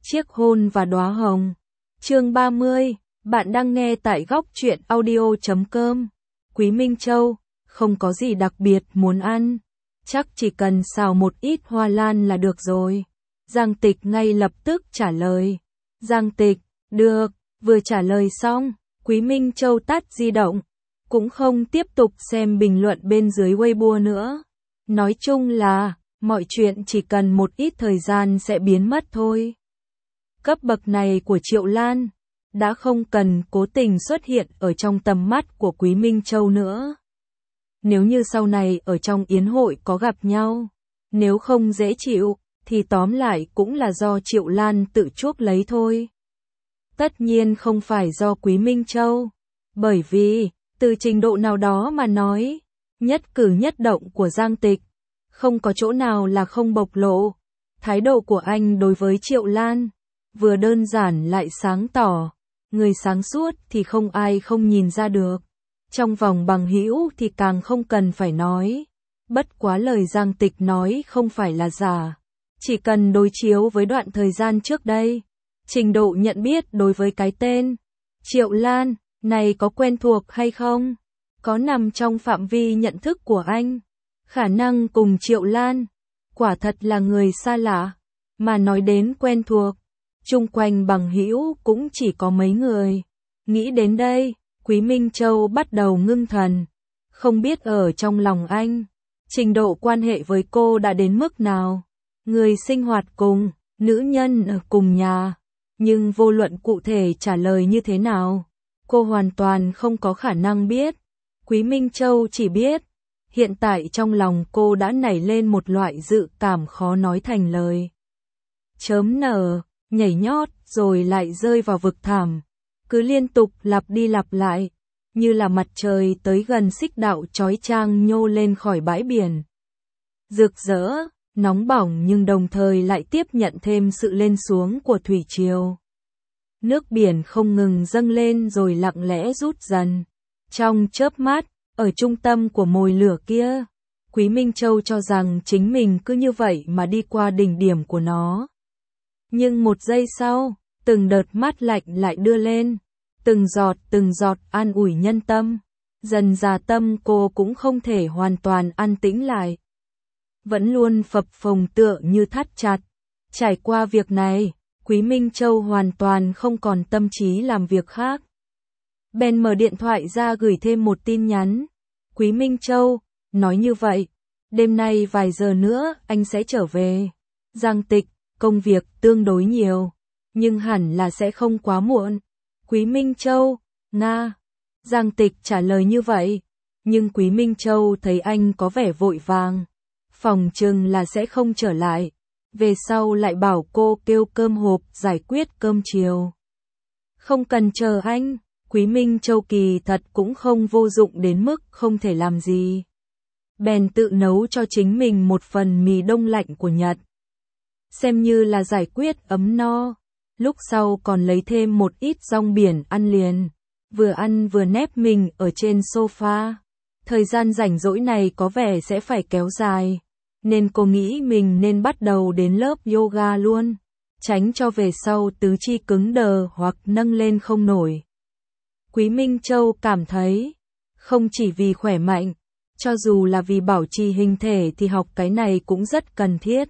Chiếc hôn và đóa hồng. Chương 30, bạn đang nghe tại góc truyện audio.com. Quý Minh Châu, không có gì đặc biệt muốn ăn, chắc chỉ cần xào một ít hoa lan là được rồi. Giang Tịch ngay lập tức trả lời. Giang Tịch, được, vừa trả lời xong, Quý Minh Châu tắt di động, cũng không tiếp tục xem bình luận bên dưới Weibo nữa. Nói chung là, mọi chuyện chỉ cần một ít thời gian sẽ biến mất thôi. Cấp bậc này của Triệu Lan đã không cần cố tình xuất hiện ở trong tầm mắt của Quý Minh Châu nữa. Nếu như sau này ở trong yến hội có gặp nhau, nếu không dễ chịu, thì tóm lại cũng là do Triệu Lan tự chuốc lấy thôi. Tất nhiên không phải do Quý Minh Châu, bởi vì, từ trình độ nào đó mà nói, nhất cử nhất động của Giang Tịch, không có chỗ nào là không bộc lộ. Thái độ của anh đối với Triệu Lan, vừa đơn giản lại sáng tỏ, người sáng suốt thì không ai không nhìn ra được. Trong vòng bằng hữu thì càng không cần phải nói. Bất quá lời Giang Tịch nói không phải là giả. Chỉ cần đối chiếu với đoạn thời gian trước đây, trình độ nhận biết đối với cái tên Triệu Lan này có quen thuộc hay không? Có nằm trong phạm vi nhận thức của anh? Khả năng cùng Triệu Lan, quả thật là người xa lạ. Mà nói đến quen thuộc, chung quanh bằng hữu cũng chỉ có mấy người. Nghĩ đến đây, Quý Minh Châu bắt đầu ngưng thần. Không biết ở trong lòng anh, trình độ quan hệ với cô đã đến mức nào. Người sinh hoạt cùng, nữ nhân ở cùng nhà. Nhưng vô luận cụ thể trả lời như thế nào, cô hoàn toàn không có khả năng biết. Quý Minh Châu chỉ biết, hiện tại trong lòng cô đã nảy lên một loại dự cảm khó nói thành lời. Chớm nở, nhảy nhót rồi lại rơi vào vực thẳm, cứ liên tục lặp đi lặp lại, như là mặt trời tới gần xích đạo chói chang nhô lên khỏi bãi biển. Rực rỡ, nóng bỏng nhưng đồng thời lại tiếp nhận thêm sự lên xuống của thủy triều. Nước biển không ngừng dâng lên rồi lặng lẽ rút dần. Trong chớp mắt, ở trung tâm của mồi lửa kia, Quý Minh Châu cho rằng chính mình cứ như vậy mà đi qua đỉnh điểm của nó. Nhưng một giây sau, từng đợt mát lạnh lại đưa lên, từng giọt an ủi nhân tâm. Dần dà tâm cô cũng không thể hoàn toàn an tĩnh lại. Vẫn luôn phập phồng tựa như thắt chặt. Trải qua việc này, Quý Minh Châu hoàn toàn không còn tâm trí làm việc khác. Bèn mở điện thoại ra gửi thêm một tin nhắn. Quý Minh Châu, nói như vậy, đêm nay vài giờ nữa anh sẽ trở về. Giang Tịch, công việc tương đối nhiều, nhưng hẳn là sẽ không quá muộn. Quý Minh Châu, Nga. Giang Tịch trả lời như vậy, nhưng Quý Minh Châu thấy anh có vẻ vội vàng. Phòng chừng là sẽ không trở lại. Về sau lại bảo cô kêu cơm hộp giải quyết cơm chiều. Không cần chờ anh. Quý Minh Châu kỳ thật cũng không vô dụng đến mức không thể làm gì. Bèn tự nấu cho chính mình một phần mì đông lạnh của Nhật. Xem như là giải quyết ấm no. Lúc sau còn lấy thêm một ít rong biển ăn liền. Vừa ăn vừa nép mình ở trên sofa. Thời gian rảnh rỗi này có vẻ sẽ phải kéo dài. Nên cô nghĩ mình nên bắt đầu đến lớp yoga luôn. Tránh cho về sau tứ chi cứng đờ hoặc nâng lên không nổi. Quý Minh Châu cảm thấy, không chỉ vì khỏe mạnh, cho dù là vì bảo trì hình thể thì học cái này cũng rất cần thiết.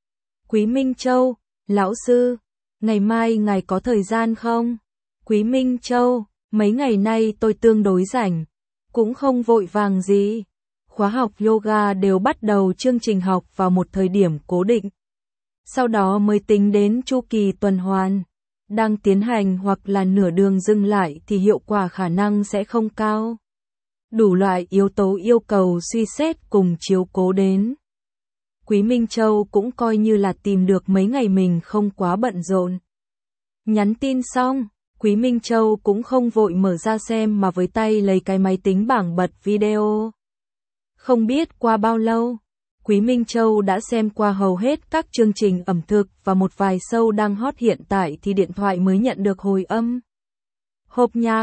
Quý Minh Châu, lão sư, ngày mai ngài có thời gian không? Quý Minh Châu, mấy ngày nay tôi tương đối rảnh, cũng không vội vàng gì. Khóa học yoga đều bắt đầu chương trình học vào một thời điểm cố định. Sau đó mới tính đến chu kỳ tuần hoàn. Đang tiến hành hoặc là nửa đường dừng lại thì hiệu quả khả năng sẽ không cao. Đủ loại yếu tố yêu cầu suy xét cùng chiếu cố đến. Quý Minh Châu cũng coi như là tìm được mấy ngày mình không quá bận rộn. Nhắn tin xong, Quý Minh Châu cũng không vội mở ra xem mà với tay lấy cái máy tính bảng bật video. Không biết qua bao lâu, Quý Minh Châu đã xem qua hầu hết các chương trình ẩm thực và một vài show đang hot hiện tại thì điện thoại mới nhận được hồi âm. Hộp nhạc,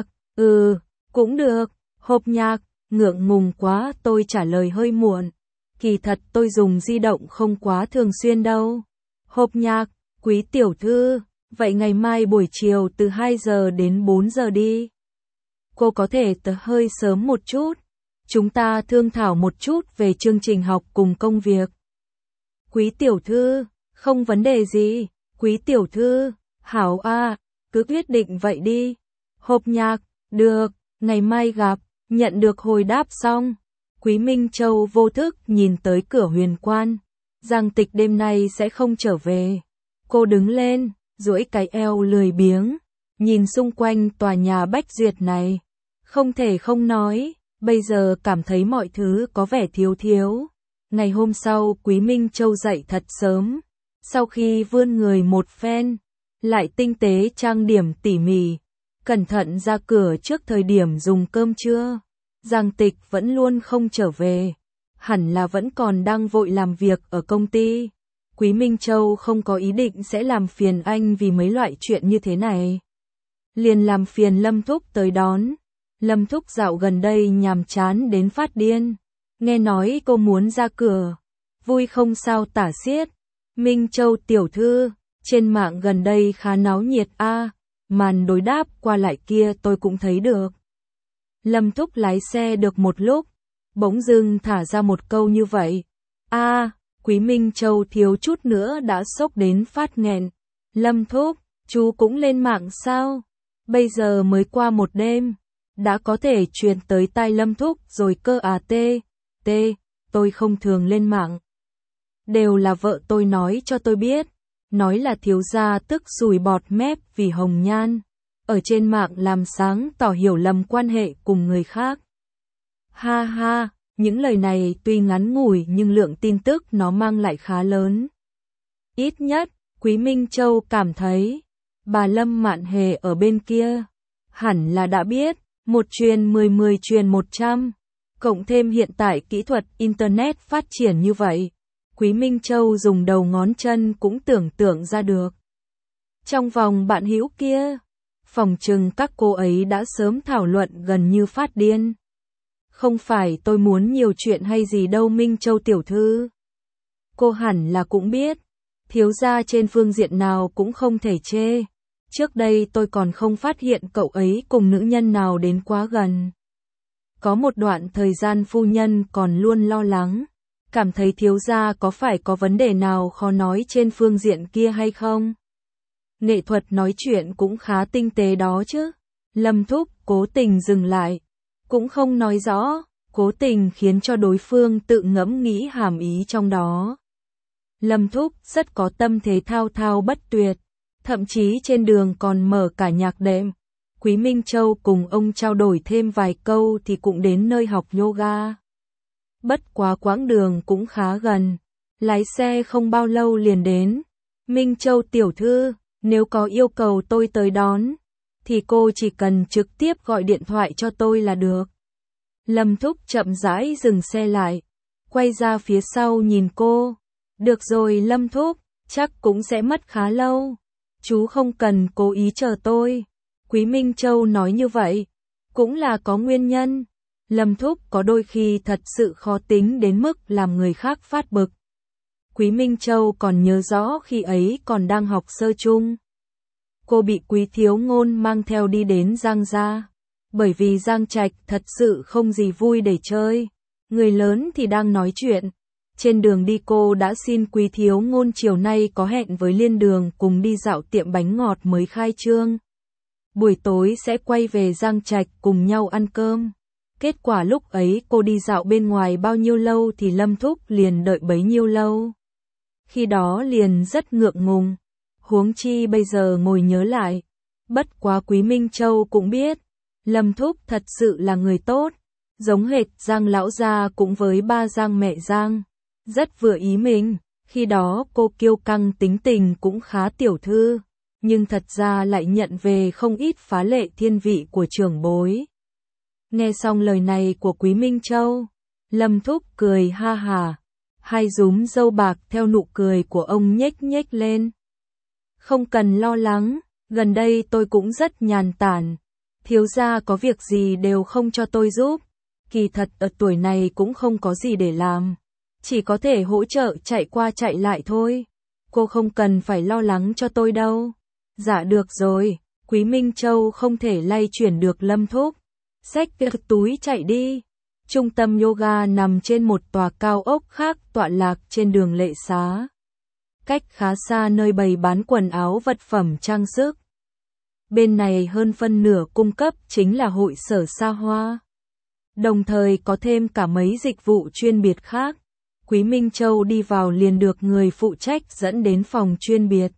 cũng được, hộp nhạc, ngượng ngùng quá tôi trả lời hơi muộn. Kỳ thật tôi dùng di động không quá thường xuyên đâu. Hộp nhạc, Quý tiểu thư, Vậy ngày mai buổi chiều từ 2 giờ đến 4 giờ đi. Cô có thể hơi sớm một chút. Chúng ta thương thảo một chút về chương trình học cùng công việc. Quý tiểu thư, không vấn đề gì. Quý tiểu thư, hảo a, cứ quyết định vậy đi. Hộp nhạc, được, ngày mai gặp. Nhận được hồi đáp xong, Quý Minh Châu vô thức nhìn tới cửa huyền quan. Giang Tịch đêm nay sẽ không trở về. Cô đứng lên, duỗi cái eo lười biếng, nhìn xung quanh tòa nhà Bách Duyệt này. Không thể không nói, bây giờ cảm thấy mọi thứ có vẻ thiếu thiếu. Ngày hôm sau Quý Minh Châu dậy thật sớm. Sau khi vươn người một phen, lại tinh tế trang điểm tỉ mỉ, cẩn thận ra cửa trước thời điểm dùng cơm trưa. Giang Tịch vẫn luôn không trở về, hẳn là vẫn còn đang vội làm việc ở công ty. Quý Minh Châu không có ý định sẽ làm phiền anh vì mấy loại chuyện như thế này. Liền làm phiền Lâm Thúc tới đón. Lâm Thúc dạo gần đây nhàm chán đến phát điên. Nghe nói cô muốn ra cửa, vui không sao tả xiết. Minh Châu tiểu thư, trên mạng gần đây khá náo nhiệt a, màn đối đáp qua lại kia tôi cũng thấy được. Lâm Thúc lái xe được một lúc, bỗng dưng thả ra một câu như vậy. A, Quý Minh Châu thiếu chút nữa đã sốc đến phát nghẹn. Lâm Thúc, chú cũng lên mạng sao? Bây giờ mới qua một đêm, đã có thể truyền tới tai Lâm Thúc rồi cơ à tôi không thường lên mạng. Đều là vợ tôi nói cho tôi biết, nói là thiếu gia tức sùi bọt mép vì hồng nhan. Ở trên mạng làm sáng tỏ hiểu lầm quan hệ cùng người khác. Ha ha, những lời này tuy ngắn ngủi nhưng lượng tin tức nó mang lại khá lớn. Ít nhất, Quý Minh Châu cảm thấy, bà Lâm Mạn Hề ở bên kia, hẳn là đã biết, 1 truyền 10 10 truyền 100, cộng thêm hiện tại kỹ thuật Internet phát triển như vậy, Quý Minh Châu dùng đầu ngón chân cũng tưởng tượng ra được. Trong vòng bạn hữu kia, phòng chừng các cô ấy đã sớm thảo luận gần như phát điên. Không phải tôi muốn nhiều chuyện hay gì đâu Minh Châu tiểu thư. Cô hẳn là cũng biết, thiếu gia trên phương diện nào cũng không thể chê. Trước đây tôi còn không phát hiện cậu ấy cùng nữ nhân nào đến quá gần. Có một đoạn thời gian phu nhân còn luôn lo lắng, cảm thấy thiếu gia có phải có vấn đề nào khó nói trên phương diện kia hay không. Nghệ thuật nói chuyện cũng khá tinh tế đó chứ. Lâm Thúc cố tình dừng lại, cũng không nói rõ, cố tình khiến cho đối phương tự ngẫm nghĩ hàm ý trong đó. Lâm Thúc rất có tâm thế thao thao bất tuyệt, thậm chí trên đường còn mở cả nhạc đệm. Quý Minh Châu cùng ông trao đổi thêm vài câu thì cũng đến nơi học yoga. Bất quá quãng đường cũng khá gần, lái xe không bao lâu liền đến. Minh Châu tiểu thư, nếu có yêu cầu tôi tới đón, thì cô chỉ cần trực tiếp gọi điện thoại cho tôi là được. Lâm Thúc chậm rãi dừng xe lại, quay ra phía sau nhìn cô. Được rồi Lâm Thúc, chắc cũng sẽ mất khá lâu. Chú không cần cố ý chờ tôi. Quý Minh Châu nói như vậy, cũng là có nguyên nhân. Lâm Thúc có đôi khi thật sự khó tính đến mức làm người khác phát bực. Quý Minh Châu còn nhớ rõ khi ấy còn đang học sơ chung. Cô bị Quý Thiếu Ngôn mang theo đi đến Giang gia, bởi vì Giang Trạch thật sự không gì vui để chơi. Người lớn thì đang nói chuyện. Trên đường đi cô đã xin Quý Thiếu Ngôn chiều nay có hẹn với Liên Đường cùng đi dạo tiệm bánh ngọt mới khai trương. Buổi tối sẽ quay về Giang Trạch cùng nhau ăn cơm. Kết quả lúc ấy cô đi dạo bên ngoài bao nhiêu lâu thì Lâm Thúc liền đợi bấy nhiêu lâu. Khi đó liền rất ngượng ngùng, huống chi bây giờ ngồi nhớ lại. Bất quá Quý Minh Châu cũng biết, Lâm Thúc thật sự là người tốt, giống hệt Giang lão gia cũng với ba Giang mẹ Giang, rất vừa ý mình. Khi đó cô kiêu căng tính tình cũng khá tiểu thư, nhưng thật ra lại nhận về không ít phá lệ thiên vị của trưởng bối. Nghe xong lời này của Quý Minh Châu, Lâm Thúc cười ha hà, hai rúm râu bạc theo nụ cười của ông nhếch nhếch lên. Không cần lo lắng, gần đây tôi cũng rất nhàn tản, thiếu gia có việc gì đều không cho tôi giúp, kỳ thật ở tuổi này cũng không có gì để làm, chỉ có thể hỗ trợ chạy qua chạy lại thôi, cô không cần phải lo lắng cho tôi đâu. Dạ được rồi, Quý Minh Châu không thể lay chuyển được Lâm Thúc. Xách cái túi chạy đi. Trung tâm yoga nằm trên một tòa cao ốc khác tọa lạc trên đường Lệ Xá. Cách khá xa nơi bày bán quần áo vật phẩm trang sức. Bên này hơn phân nửa cung cấp chính là hội sở xa hoa. Đồng thời có thêm cả mấy dịch vụ chuyên biệt khác. Quý Minh Châu đi vào liền được người phụ trách dẫn đến phòng chuyên biệt.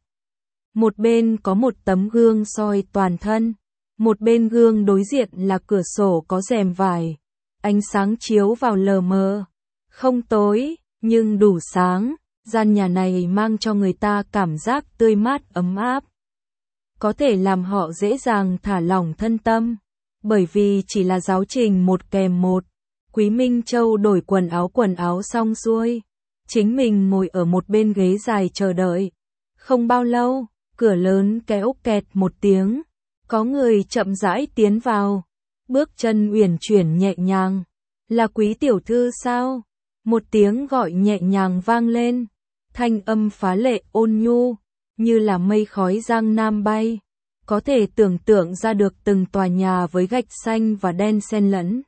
Một bên có một tấm gương soi toàn thân. Một bên gương đối diện là cửa sổ có rèm vải. Ánh sáng chiếu vào lờ mờ. Không tối, nhưng đủ sáng. Gian nhà này mang cho người ta cảm giác tươi mát ấm áp. Có thể làm họ dễ dàng thả lỏng thân tâm. Bởi vì chỉ là giáo trình một kèm một. Quý Minh Châu đổi quần áo xong xuôi. Chính mình ngồi ở một bên ghế dài chờ đợi. Không bao lâu, cửa lớn kéo kẹt một tiếng. Có người chậm rãi tiến vào. Bước chân uyển chuyển nhẹ nhàng. Là Quý tiểu thư sao? Một tiếng gọi nhẹ nhàng vang lên. Thanh âm phá lệ ôn nhu, như là mây khói giang nam bay. Có thể tưởng tượng ra được từng tòa nhà với gạch xanh và đen xen lẫn.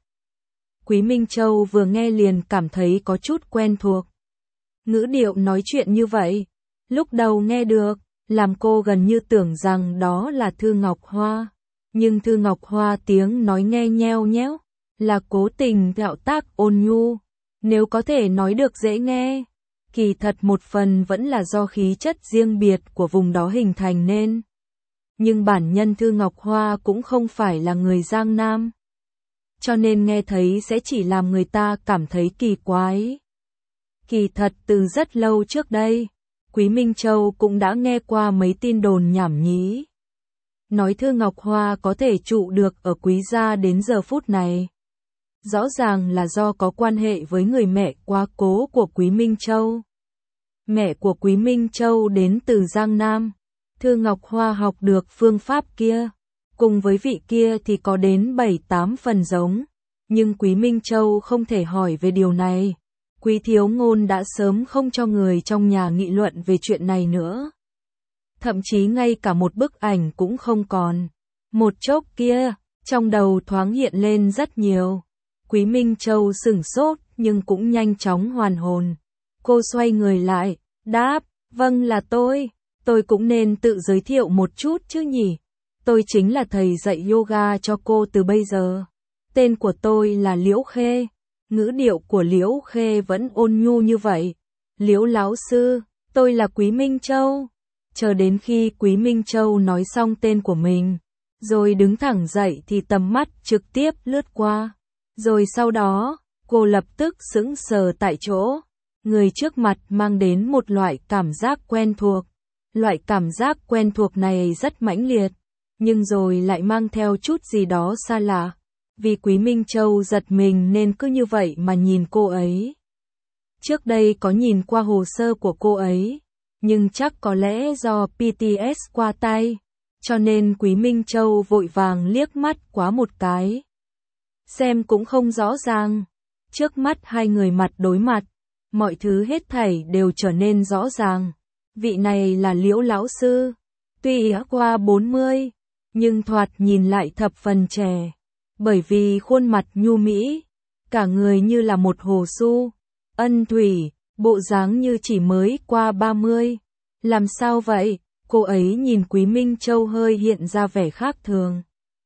Quý Minh Châu vừa nghe liền cảm thấy có chút quen thuộc. Ngữ điệu nói chuyện như vậy, lúc đầu nghe được, làm cô gần như tưởng rằng đó là Thư Ngọc Hoa. Nhưng Thư Ngọc Hoa tiếng nói nghe nheo nhéo, là cố tình gạo tác ôn nhu. Nếu có thể nói được dễ nghe, kỳ thật một phần vẫn là do khí chất riêng biệt của vùng đó hình thành nên. Nhưng bản nhân Thư Ngọc Hoa cũng không phải là người Giang Nam. Cho nên nghe thấy sẽ chỉ làm người ta cảm thấy kỳ quái. Kỳ thật từ rất lâu trước đây, Quý Minh Châu cũng đã nghe qua mấy tin đồn nhảm nhí. Nói Thư Ngọc Hoa có thể trụ được ở Quý gia đến giờ phút này. Rõ ràng là do có quan hệ với người mẹ quá cố của Quý Minh Châu. Mẹ của Quý Minh Châu đến từ Giang Nam. Thư Ngọc Hoa học được phương pháp kia. Cùng với vị kia thì có đến 7-8 phần giống. Nhưng Quý Minh Châu không thể hỏi về điều này. Quý Thiếu Ngôn đã sớm không cho người trong nhà nghị luận về chuyện này nữa. Thậm chí ngay cả một bức ảnh cũng không còn. Một chốc kia, trong đầu thoáng hiện lên rất nhiều. Quý Minh Châu sửng sốt nhưng cũng nhanh chóng hoàn hồn. Cô xoay người lại, đáp, vâng là tôi cũng nên tự giới thiệu một chút chứ nhỉ. Tôi chính là thầy dạy yoga cho cô từ bây giờ. Tên của tôi là Liễu Khê. Ngữ điệu của Liễu Khê vẫn ôn nhu như vậy. Liễu lão sư, tôi là Quý Minh Châu. Chờ đến khi Quý Minh Châu nói xong tên của mình, rồi đứng thẳng dậy thì tầm mắt trực tiếp lướt qua. Rồi sau đó, cô lập tức sững sờ tại chỗ. Người trước mặt mang đến một loại cảm giác quen thuộc. Loại cảm giác quen thuộc này rất mãnh liệt, nhưng rồi lại mang theo chút gì đó xa lạ. Vì Quý Minh Châu giật mình nên cứ như vậy mà nhìn cô ấy. Trước đây có nhìn qua hồ sơ của cô ấy, nhưng chắc có lẽ do PTS qua tay, cho nên Quý Minh Châu vội vàng liếc mắt quá một cái. Xem cũng không rõ ràng. Trước mắt hai người mặt đối mặt, mọi thứ hết thảy đều trở nên rõ ràng. Vị này là Liễu lão sư, tuy đã qua 40, nhưng thoạt nhìn lại thập phần trẻ. Bởi vì khuôn mặt nhu mỹ, cả người như là một hồ su, ân thủy, bộ dáng như chỉ mới qua 30. Làm sao vậy? Cô ấy nhìn Quý Minh Châu hơi hiện ra vẻ khác thường.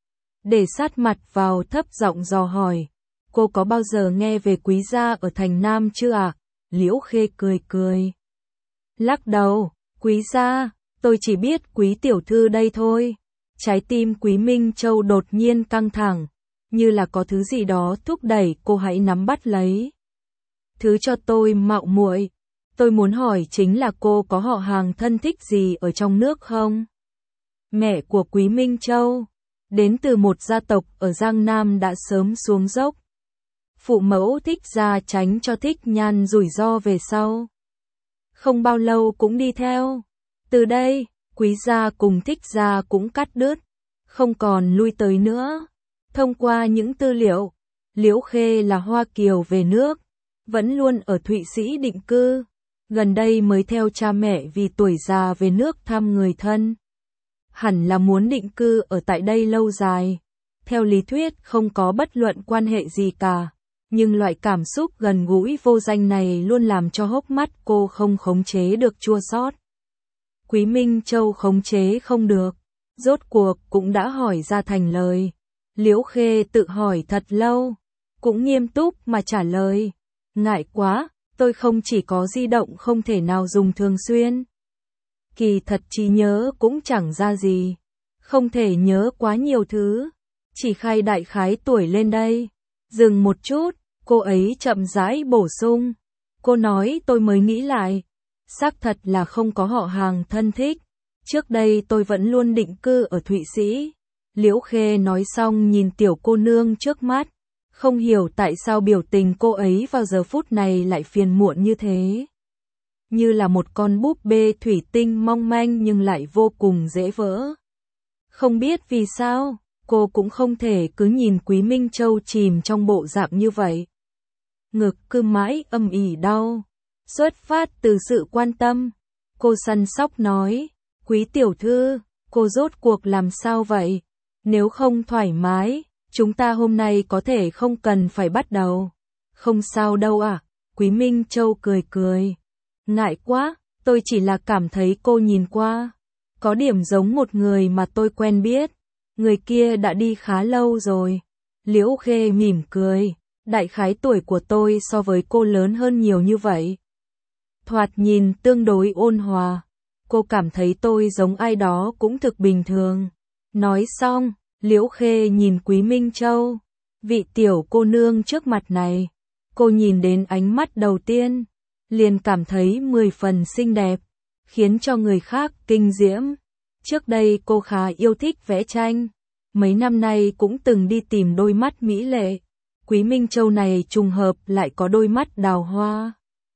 Để sát mặt vào thấp giọng dò hỏi, cô có bao giờ nghe về Quý gia ở thành Nam chưa ạ? Liễu Khê cười cười. Lắc đầu, Quý gia, tôi chỉ biết Quý tiểu thư đây thôi. Trái tim Quý Minh Châu đột nhiên căng thẳng, như là có thứ gì đó thúc đẩy cô hãy nắm bắt lấy. Thứ cho tôi mạo muội, tôi muốn hỏi chính là cô có họ hàng thân thích gì ở trong nước không? Mẹ của Quý Minh Châu, đến từ một gia tộc ở Giang Nam đã sớm xuống dốc. Phụ mẫu Thích gia tránh cho Thích Nhan rủi ro về sau. Không bao lâu cũng đi theo. Từ đây, Quý gia cùng Thích gia cũng cắt đứt, không còn lui tới nữa. Thông qua những tư liệu, Liễu Khê là Hoa Kiều về nước, vẫn luôn ở Thụy Sĩ định cư, gần đây mới theo cha mẹ vì tuổi già về nước thăm người thân. hẳn là muốn định cư ở tại đây lâu dài. Theo lý thuyết không có bất luận quan hệ gì cả, nhưng loại cảm xúc gần gũi vô danh này luôn làm cho hốc mắt cô không khống chế được chua xót. Quý Minh Châu khống chế không được, rốt cuộc cũng đã hỏi ra thành lời. Liễu Khê tự hỏi thật lâu, cũng nghiêm túc mà trả lời. Ngại quá, tôi không chỉ có di động không thể nào dùng thường xuyên. Kỳ thật trí nhớ cũng chẳng ra gì, không thể nhớ quá nhiều thứ, chỉ khai đại khái tuổi lên đây. Dừng một chút, cô ấy chậm rãi bổ sung. Cô nói tôi mới nghĩ lại, xác thật là không có họ hàng thân thích. Trước đây tôi vẫn luôn định cư ở Thụy Sĩ. Liễu Khê nói xong nhìn tiểu cô nương trước mắt, không hiểu tại sao biểu tình cô ấy vào giờ phút này lại phiền muộn như thế. Như là một con búp bê thủy tinh mong manh nhưng lại vô cùng dễ vỡ. Không biết vì sao, cô cũng không thể cứ nhìn Quý Minh Châu chìm trong bộ dạng như vậy. Ngực cứ mãi âm ỉ đau, xuất phát từ sự quan tâm. Cô săn sóc nói, Quý tiểu thư, cô rốt cuộc làm sao vậy? Nếu không thoải mái, chúng ta hôm nay có thể không cần phải bắt đầu. Không sao đâu à? Quý Minh Châu cười cười. Ngại quá, tôi chỉ là cảm thấy cô nhìn qua có điểm giống một người mà tôi quen biết. Người kia đã đi khá lâu rồi. Liễu Khê mỉm cười, đại khái tuổi của tôi so với cô lớn hơn nhiều như vậy. Thoạt nhìn tương đối ôn hòa. Cô cảm thấy tôi giống ai đó cũng thực bình thường. Nói xong, Liễu Khê nhìn Quý Minh Châu, vị tiểu cô nương trước mặt này. Cô nhìn đến ánh mắt đầu tiên, liền cảm thấy 10 phần xinh đẹp, khiến cho người khác kinh diễm. Trước đây cô khá yêu thích vẽ tranh, mấy năm nay cũng từng đi tìm đôi mắt mỹ lệ. Quý Minh Châu này trùng hợp lại có đôi mắt đào hoa.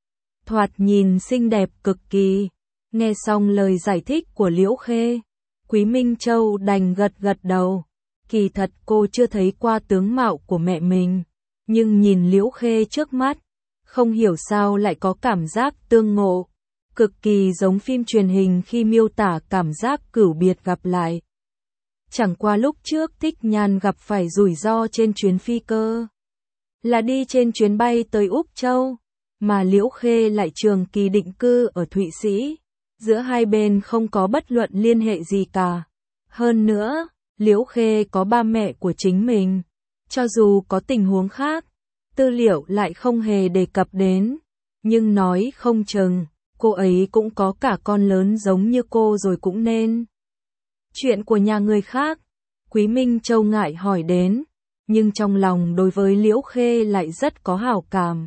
Thoạt nhìn xinh đẹp cực kỳ. Nghe xong lời giải thích của Liễu Khê, Quý Minh Châu đành gật gật đầu. Kỳ thật cô chưa thấy qua tướng mạo của mẹ mình, nhưng nhìn Liễu Khê trước mắt, không hiểu sao lại có cảm giác tương ngộ, cực kỳ giống phim truyền hình khi miêu tả cảm giác cửu biệt gặp lại. Chẳng qua lúc trước Thích Nhan gặp phải rủi ro trên chuyến phi cơ, là đi trên chuyến bay tới Úc Châu, mà Liễu Khê lại trường kỳ định cư ở Thụy Sĩ. Giữa hai bên không có bất luận liên hệ gì cả. Hơn nữa, Liễu Khê có ba mẹ của chính mình. Cho dù có tình huống khác, tư liệu lại không hề đề cập đến. Nhưng nói không chừng, cô ấy cũng có cả con lớn giống như cô rồi cũng nên. Chuyện của nhà người khác, Quý Minh Châu ngại hỏi đến, nhưng trong lòng đối với Liễu Khê lại rất có hảo cảm.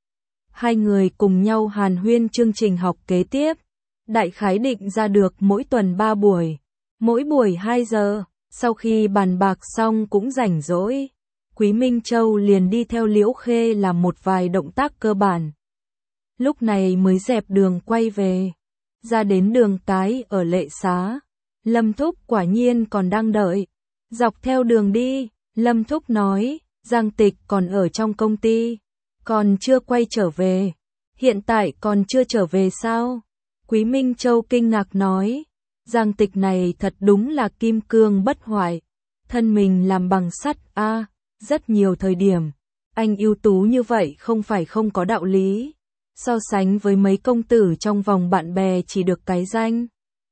Hai người cùng nhau hàn huyên chương trình học kế tiếp. Đại khái định ra được mỗi tuần 3 buổi, mỗi buổi 2 giờ, sau khi bàn bạc xong cũng rảnh rỗi. Quý Minh Châu liền đi theo Liễu Khê làm một vài động tác cơ bản. Lúc này mới dẹp đường quay về, ra đến đường cái ở Lệ Xá. Lâm Thúc quả nhiên còn đang đợi. Dọc theo đường đi, Lâm Thúc nói, Giang Tịch còn ở trong công ty, còn chưa quay trở về. Hiện tại còn chưa trở về sao? Quý Minh Châu kinh ngạc nói, Giang Tịch này thật đúng là kim cương bất hoại, thân mình làm bằng sắt a, rất nhiều thời điểm, anh ưu tú như vậy không phải không có đạo lý, so sánh với mấy công tử trong vòng bạn bè chỉ được cái danh.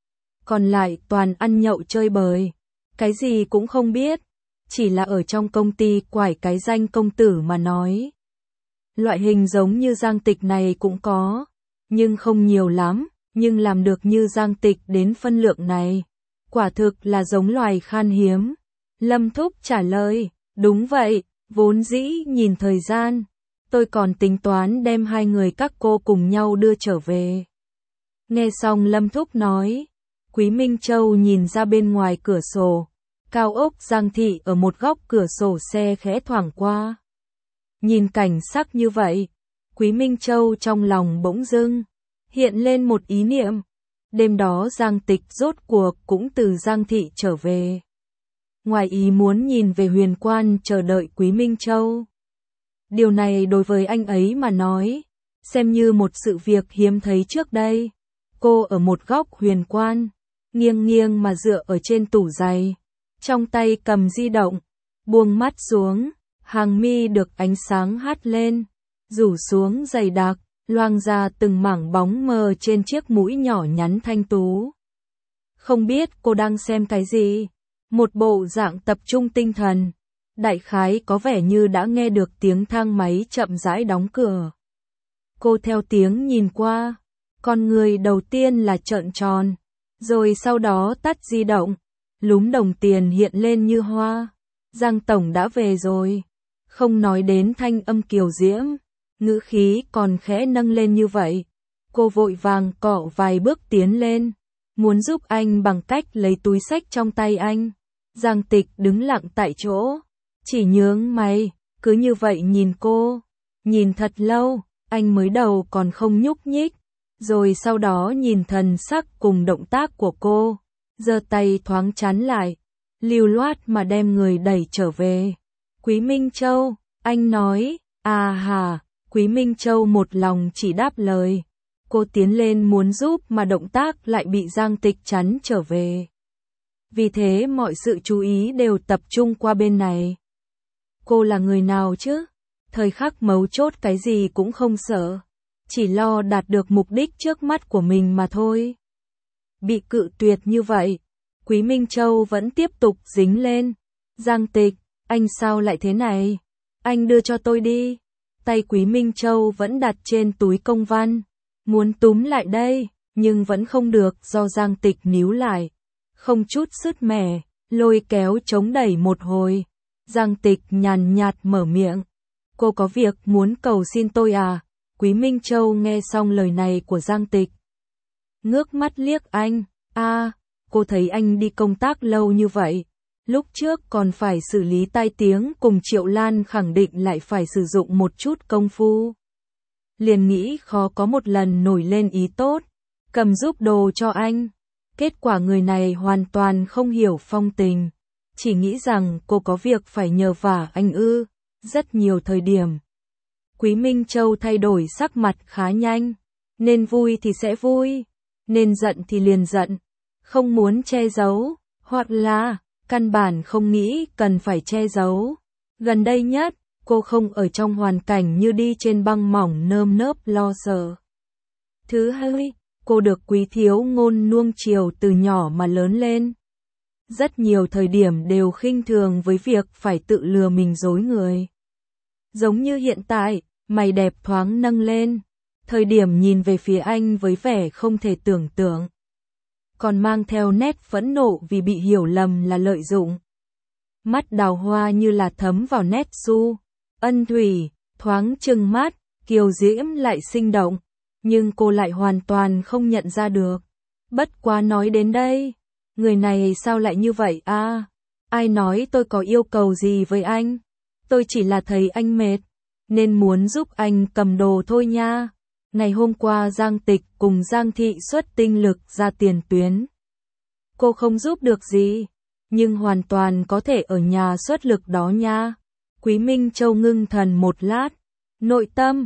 Còn lại toàn ăn nhậu chơi bời, cái gì cũng không biết, chỉ là ở trong công ty quải cái danh công tử mà nói. Loại hình giống như Giang Tịch này cũng có, nhưng không nhiều lắm. Nhưng làm được như Giang Tịch đến phân lượng này, quả thực là giống loài khan hiếm. Lâm Thúc trả lời, đúng vậy, vốn dĩ nhìn thời gian, tôi còn tính toán đem hai người các cô cùng nhau đưa trở về. Nghe xong Lâm Thúc nói, Quý Minh Châu nhìn ra bên ngoài cửa sổ, cao ốc Giang Thị ở một góc cửa sổ xe khẽ thoảng qua. Nhìn cảnh sắc như vậy, Quý Minh Châu trong lòng bỗng dưng hiện lên một ý niệm. Đêm đó Giang Tịch rốt cuộc cũng từ Giang Thị trở về. Ngoài ý muốn nhìn về Huyền Quan chờ đợi Quý Minh Châu. Điều này đối với anh ấy mà nói, xem như một sự việc hiếm thấy trước đây. Cô ở một góc Huyền Quan, nghiêng nghiêng mà dựa ở trên tủ giày, trong tay cầm di động, buông mắt xuống, hàng mi được ánh sáng hắt lên, rủ xuống dày đặc, loang ra từng mảng bóng mờ trên chiếc mũi nhỏ nhắn thanh tú. Không biết cô đang xem cái gì? Một bộ dạng tập trung tinh thần. Đại khái có vẻ như đã nghe được tiếng thang máy chậm rãi đóng cửa. Cô theo tiếng nhìn qua, con người đầu tiên là trợn tròn, rồi sau đó tắt di động, lúm đồng tiền hiện lên như hoa. Giang tổng đã về rồi. Không nói đến thanh âm kiều diễm, ngữ khí còn khẽ nâng lên như vậy. Cô vội vàng cọ vài bước tiến lên, muốn giúp anh bằng cách lấy túi xách trong tay anh. Giang Tịch đứng lặng tại chỗ, chỉ nhướng mày, cứ như vậy nhìn cô. Nhìn thật lâu, anh mới đầu còn không nhúc nhích, rồi sau đó nhìn thần sắc cùng động tác của cô, giơ tay thoáng chắn lại, lưu loát mà đem người đẩy trở về. Quý Minh Châu, anh nói, à hà, Quý Minh Châu một lòng chỉ đáp lời. Cô tiến lên muốn giúp mà động tác lại bị Giang Tịch chắn trở về. Vì thế mọi sự chú ý đều tập trung qua bên này. Cô là người nào chứ? Thời khắc mấu chốt cái gì cũng không sợ, chỉ lo đạt được mục đích trước mắt của mình mà thôi. Bị cự tuyệt như vậy, Quý Minh Châu vẫn tiếp tục dính lên. Giang Tịch, anh sao lại thế này? Anh đưa cho tôi đi. Tay Quý Minh Châu vẫn đặt trên túi công văn, muốn túm lại đây, nhưng vẫn không được do Giang Tịch níu lại. Không chút sứt mẻ, lôi kéo chống đẩy một hồi. Giang Tịch nhàn nhạt mở miệng. Cô có việc muốn cầu xin tôi à? Quý Minh Châu nghe xong lời này của Giang Tịch, ngước mắt liếc anh. Cô thấy anh đi công tác lâu như vậy, lúc trước còn phải xử lý tai tiếng cùng Triệu Lan, khẳng định lại phải sử dụng một chút công phu. Liền nghĩ khó có một lần nổi lên ý tốt, cầm giúp đồ cho anh. Kết quả người này hoàn toàn không hiểu phong tình, chỉ nghĩ rằng cô có việc phải nhờ vả anh ư. Rất nhiều thời điểm, Quý Minh Châu thay đổi sắc mặt khá nhanh, nên vui thì sẽ vui, nên giận thì liền giận, không muốn che giấu, hoặc là căn bản không nghĩ cần phải che giấu. Gần đây nhất, cô không ở trong hoàn cảnh như đi trên băng mỏng nơm nớp lo sợ. Thứ hai, cô được Quý thiếu ngôn nuông chiều từ nhỏ mà lớn lên. Rất nhiều thời điểm đều khinh thường với việc phải tự lừa mình dối người. Giống như hiện tại, mày đẹp thoáng nâng lên, thời điểm nhìn về phía anh với vẻ không thể tưởng tượng, còn mang theo nét phẫn nộ vì bị hiểu lầm là lợi dụng. Mắt đào hoa như là thấm vào nét su, ân thủy, thoáng trừng mắt, kiều diễm lại sinh động, nhưng cô lại hoàn toàn không nhận ra được. Bất quá nói đến đây, người này sao lại như vậy à? Ai nói tôi có yêu cầu gì với anh? Tôi chỉ là thấy anh mệt, nên muốn giúp anh cầm đồ thôi nha. Ngày hôm qua Giang Tịch cùng Giang Thị xuất tinh lực ra tiền tuyến. Cô không giúp được gì, nhưng hoàn toàn có thể ở nhà xuất lực đó nha. Quý Minh Châu ngưng thần một lát, nội tâm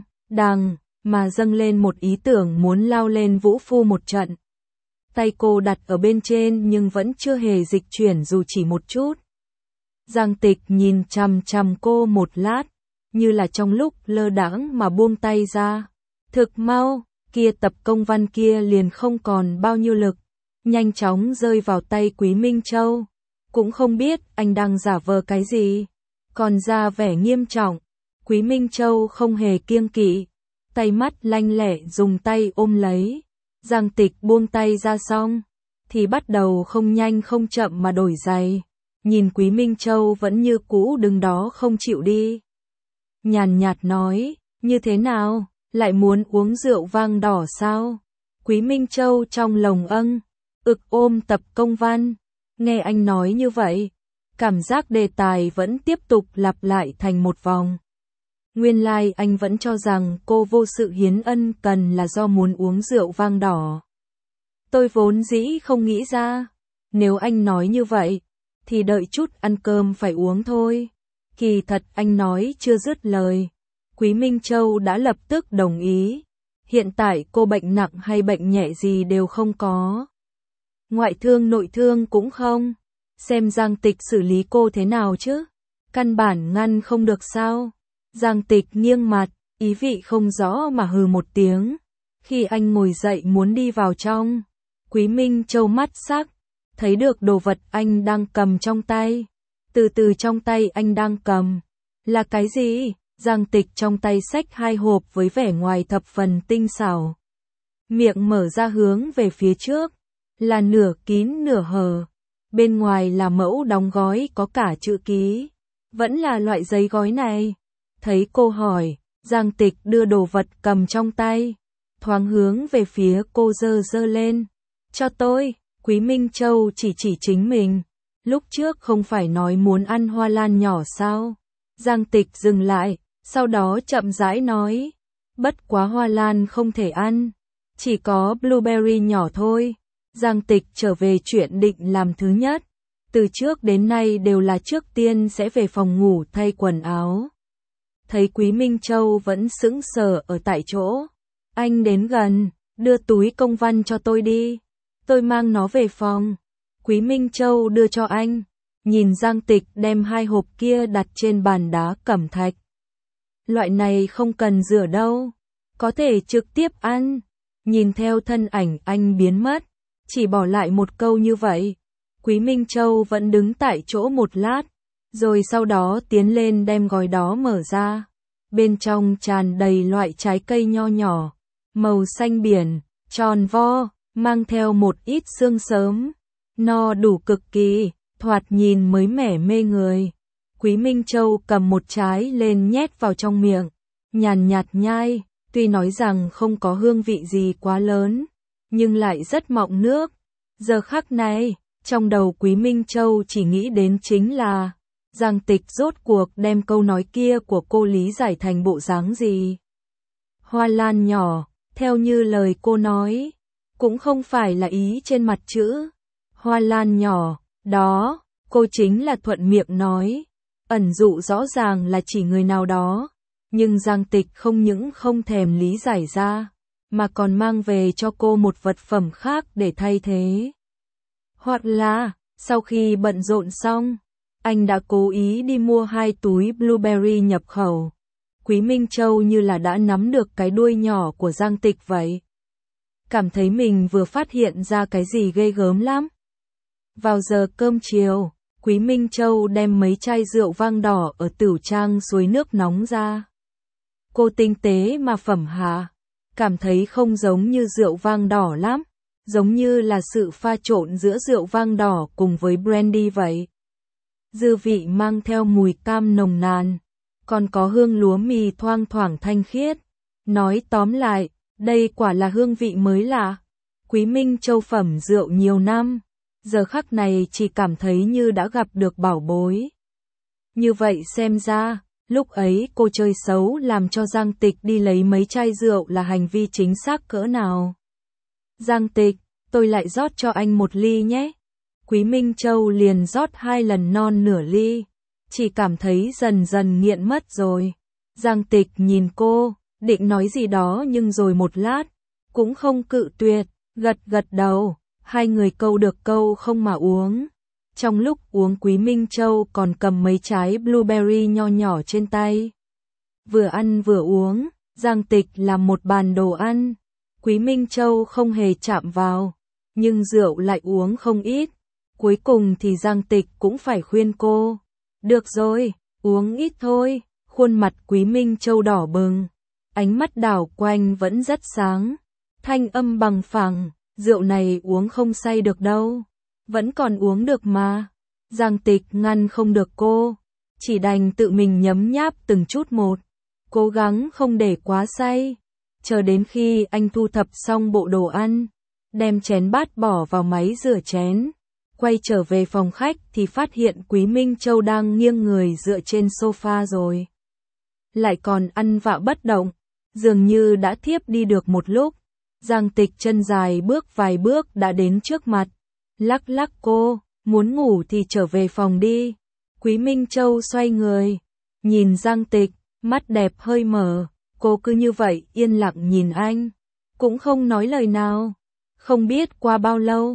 mà dâng lên một ý tưởng muốn lao lên vũ phu một trận. Tay cô đặt ở bên trên nhưng vẫn chưa hề dịch chuyển dù chỉ một chút. Giang Tịch nhìn chằm chằm cô một lát, như là trong lúc lơ đãng mà buông tay ra. Thực mau, kia tập công văn kia liền không còn bao nhiêu lực, nhanh chóng rơi vào tay Quý Minh Châu. Cũng không biết anh đang giả vờ cái gì, còn ra vẻ nghiêm trọng. Quý Minh Châu không hề kiêng kỵ, tay mắt lanh lẹ dùng tay ôm lấy. Giang Tịch buông tay ra xong, thì bắt đầu không nhanh không chậm mà đổi giày. Nhìn Quý Minh Châu vẫn như cũ đứng đó không chịu đi. Nhàn nhạt nói, như thế nào, lại muốn uống rượu vang đỏ sao? Quý Minh Châu trong lòng ôm tập công văn. Nghe anh nói như vậy, cảm giác đề tài vẫn tiếp tục lặp lại thành một vòng. Nguyên lai anh vẫn cho rằng cô vô sự hiến ân cần là do muốn uống rượu vang đỏ. Tôi vốn dĩ không nghĩ ra, nếu anh nói như vậy, thì đợi chút ăn cơm phải uống thôi. Kỳ thật anh nói chưa dứt lời, Quý Minh Châu đã lập tức đồng ý. Hiện tại cô bệnh nặng hay bệnh nhẹ gì đều không có. ngoại thương nội thương cũng không. Xem Giang Tịch xử lý cô thế nào chứ? Căn bản ngăn không được sao? Giang Tịch nghiêng mặt, ý vị không rõ mà hừ một tiếng. Khi anh ngồi dậy muốn đi vào trong, Quý Minh Châu mắt sắc, thấy được đồ vật anh đang cầm trong tay. Từ từ trong tay anh đang cầm là cái gì? Giang Tịch trong tay xách 2 hộp với vẻ ngoài thập phần tinh xảo. Miệng mở ra hướng về phía trước, là nửa kín nửa hở. Bên ngoài là mẫu đóng gói có cả chữ ký. Vẫn là loại giấy gói này. Thấy cô hỏi, Giang Tịch đưa đồ vật cầm trong tay, thoáng hướng về phía cô giơ giơ lên. Cho tôi. Quý Minh Châu chỉ chính mình. Lúc trước không phải nói muốn ăn hoa lan nhỏ sao? Giang Tịch dừng lại, sau đó chậm rãi nói. Bất quá hoa lan không thể ăn, chỉ có blueberry nhỏ thôi. Giang Tịch trở về chuyện định làm thứ nhất. Từ trước đến nay đều là trước tiên sẽ về phòng ngủ thay quần áo. Thấy Quý Minh Châu vẫn sững sờ ở tại chỗ. Anh đến gần, đưa túi công văn cho tôi đi. Tôi mang nó về phòng. Quý Minh Châu đưa cho anh. Nhìn Giang Tịch đem 2 hộp kia đặt trên bàn đá cẩm thạch. Loại này không cần rửa đâu. Có thể trực tiếp ăn. Nhìn theo thân ảnh anh biến mất. Chỉ bỏ lại một câu như vậy. Quý Minh Châu vẫn đứng tại chỗ một lát. Rồi sau đó tiến lên đem gói đó mở ra. Bên trong tràn đầy loại trái cây nho nhỏ. Màu xanh biển, tròn vo, mang theo một ít xương sớm. No đủ cực kỳ, thoạt nhìn mới mẻ mê người. Quý Minh Châu cầm một trái lên nhét vào trong miệng. Nhàn nhạt nhai, tuy nói rằng không có hương vị gì quá lớn, nhưng lại rất mọng nước. Giờ khắc này, trong đầu Quý Minh Châu chỉ nghĩ đến chính là Giang Tịch rốt cuộc đem câu nói kia của cô lý giải thành bộ dáng gì. Hoa lan nhỏ, theo như lời cô nói, cũng không phải là ý trên mặt chữ. Hoa lan nhỏ, đó, cô chính là thuận miệng nói. Ẩn dụ rõ ràng là chỉ người nào đó. Nhưng Giang Tịch không những không thèm lý giải ra, mà còn mang về cho cô một vật phẩm khác để thay thế. Hoặc là, sau khi bận rộn xong, anh đã cố ý đi mua 2 túi blueberry nhập khẩu. Quý Minh Châu như là đã nắm được cái đuôi nhỏ của Giang Tịch vậy. Cảm thấy mình vừa phát hiện ra cái gì ghê gớm lắm. Vào giờ cơm chiều, Quý Minh Châu đem mấy chai rượu vang đỏ ở tửu trang suối nước nóng ra. Cô tinh tế mà phẩm hạ, cảm thấy không giống như rượu vang đỏ lắm, giống như là sự pha trộn giữa rượu vang đỏ cùng với brandy vậy. Dư vị mang theo mùi cam nồng nàn, còn có hương lúa mì thoang thoảng thanh khiết. Nói tóm lại, đây quả là hương vị mới lạ. Quý Minh Châu phẩm rượu nhiều năm, giờ khắc này chỉ cảm thấy như đã gặp được bảo bối. Như vậy xem ra, lúc ấy cô chơi xấu làm cho Giang Tịch đi lấy mấy chai rượu là hành vi chính xác cỡ nào. Giang Tịch, tôi lại rót cho anh 1 ly nhé. Quý Minh Châu liền rót 2 lần non nửa ly. Chỉ cảm thấy dần dần nghiện mất rồi. Giang Tịch nhìn cô, định nói gì đó nhưng rồi một lát, cũng không cự tuyệt, gật gật đầu. 2 người câu được câu không mà uống. Trong lúc uống Quý Minh Châu còn cầm mấy trái blueberry nho nhỏ trên tay. Vừa ăn vừa uống, Giang Tịch làm một bàn đồ ăn. Quý Minh Châu không hề chạm vào, nhưng rượu lại uống không ít. Cuối cùng thì Giang Tịch cũng phải khuyên cô. Được rồi, uống ít thôi. Khuôn mặt Quý Minh Châu đỏ bừng, ánh mắt đảo quanh vẫn rất sáng. Thanh âm bằng phẳng, rượu này uống không say được đâu. Vẫn còn uống được mà. Giang Tịch ngăn không được cô, chỉ đành tự mình nhấm nháp từng chút một, cố gắng không để quá say. Chờ đến khi anh thu thập xong bộ đồ ăn, đem chén bát bỏ vào máy rửa chén, quay trở về phòng khách thì phát hiện Quý Minh Châu đang nghiêng người dựa trên sofa rồi. Lại còn ăn vạ bất động, dường như đã thiếp đi được một lúc. Giang Tịch chân dài bước vài bước đã đến trước mặt, lắc lắc cô, muốn ngủ thì trở về phòng đi. Quý Minh Châu xoay người, nhìn Giang Tịch, mắt đẹp hơi mở, cô cứ như vậy yên lặng nhìn anh, cũng không nói lời nào. Không biết qua bao lâu,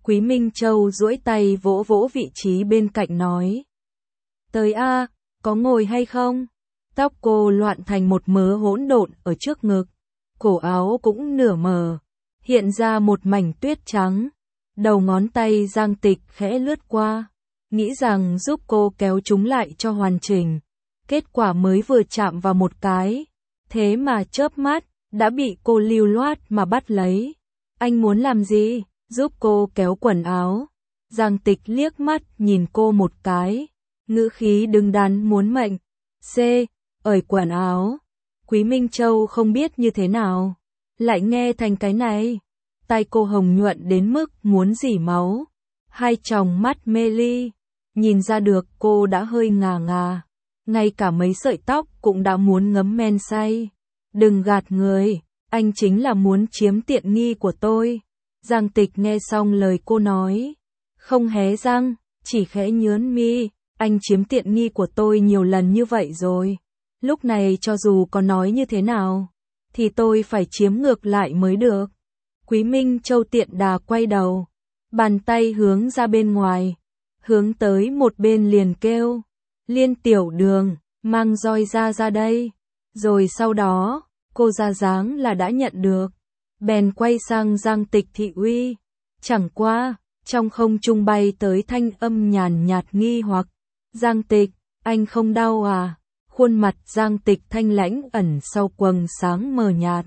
Quý Minh Châu duỗi tay vỗ vỗ vị trí bên cạnh nói. Tới a, có ngồi hay không? Tóc cô loạn thành một mớ hỗn độn ở trước ngực, cổ áo cũng nửa mờ, hiện ra một mảnh tuyết trắng. Đầu ngón tay Giang Tịch khẽ lướt qua, nghĩ rằng giúp cô kéo chúng lại cho hoàn chỉnh. Kết quả mới vừa chạm vào một cái, thế mà chớp mắt, đã bị cô lưu loát mà bắt lấy. Anh muốn làm gì? Giúp cô kéo quần áo. Giang Tịch liếc mắt nhìn cô một cái, ngữ khí đứng đắn muốn mệnh. C. Ởi quần áo. Quý Minh Châu không biết như thế nào, lại nghe thành cái này. Tai cô hồng nhuận đến mức muốn rỉ máu, hai tròng mắt mê ly, nhìn ra được cô đã hơi ngà ngà, ngay cả mấy sợi tóc cũng đã muốn ngấm men say. Đừng gạt người, anh chính là muốn chiếm tiện nghi của tôi. Giang Tịch nghe xong lời cô nói, không hé răng, chỉ khẽ nhướng mi. Anh chiếm tiện nghi của tôi nhiều lần như vậy rồi, lúc này cho dù có nói như thế nào, thì tôi phải chiếm ngược lại mới được. Quý Minh Châu tiện đà quay đầu, bàn tay hướng ra bên ngoài, hướng tới một bên liền kêu, Liên tiểu đường, mang roi ra đây. Rồi sau đó, cô ra dáng là đã nhận được, bèn quay sang Giang Tịch thị uy. Chẳng qua, trong không trung bay tới thanh âm nhàn nhạt nghi hoặc, Giang Tịch, anh không đau à? Khuôn mặt Giang Tịch thanh lãnh ẩn sau quầng sáng mờ nhạt.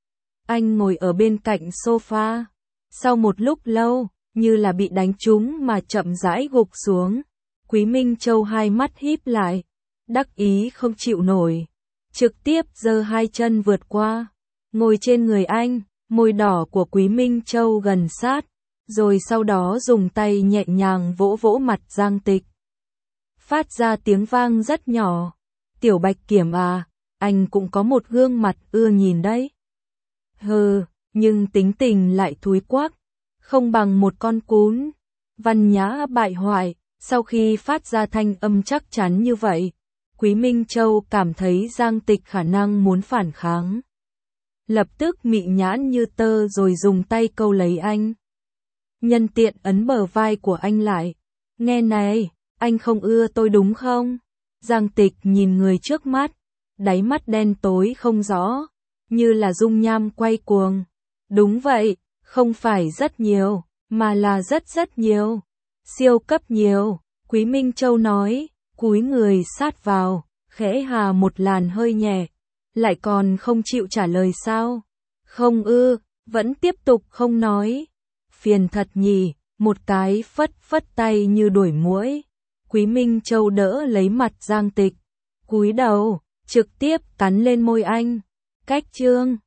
Anh ngồi ở bên cạnh sofa, sau một lúc lâu, như là bị đánh trúng mà chậm rãi gục xuống. Quý Minh Châu hai mắt híp lại, đắc ý không chịu nổi, trực tiếp giơ hai chân vượt qua, ngồi trên người anh, môi đỏ của Quý Minh Châu gần sát, rồi sau đó dùng tay nhẹ nhàng vỗ vỗ mặt Giang Tịch. Phát ra tiếng vang rất nhỏ, Tiểu Bạch Kiểm à, anh cũng có một gương mặt ưa nhìn đấy. Hừ, nhưng tính tình lại thúi quắc, không bằng một con cún. Văn nhã bại hoại, sau khi phát ra thanh âm chắc chắn như vậy, Quý Minh Châu cảm thấy Giang Tịch khả năng muốn phản kháng. Lập tức mị nhãn như tơ rồi dùng tay câu lấy anh. Nhân tiện ấn bờ vai của anh lại. Nghe này, anh không ưa tôi đúng không? Giang Tịch nhìn người trước mắt, đáy mắt đen tối không rõ, như là dung nham quay cuồng. Đúng vậy, không phải rất nhiều, mà là rất nhiều. Siêu cấp nhiều, Quý Minh Châu nói, cúi người sát vào, khẽ hà một làn hơi nhẹ. Lại còn không chịu trả lời sao? Không ư, vẫn tiếp tục không nói. Phiền thật nhỉ, một cái phất tay như đuổi muỗi. Quý Minh Châu đỡ lấy mặt Giang Tịch, cúi đầu, trực tiếp cắn lên môi anh. Cách chương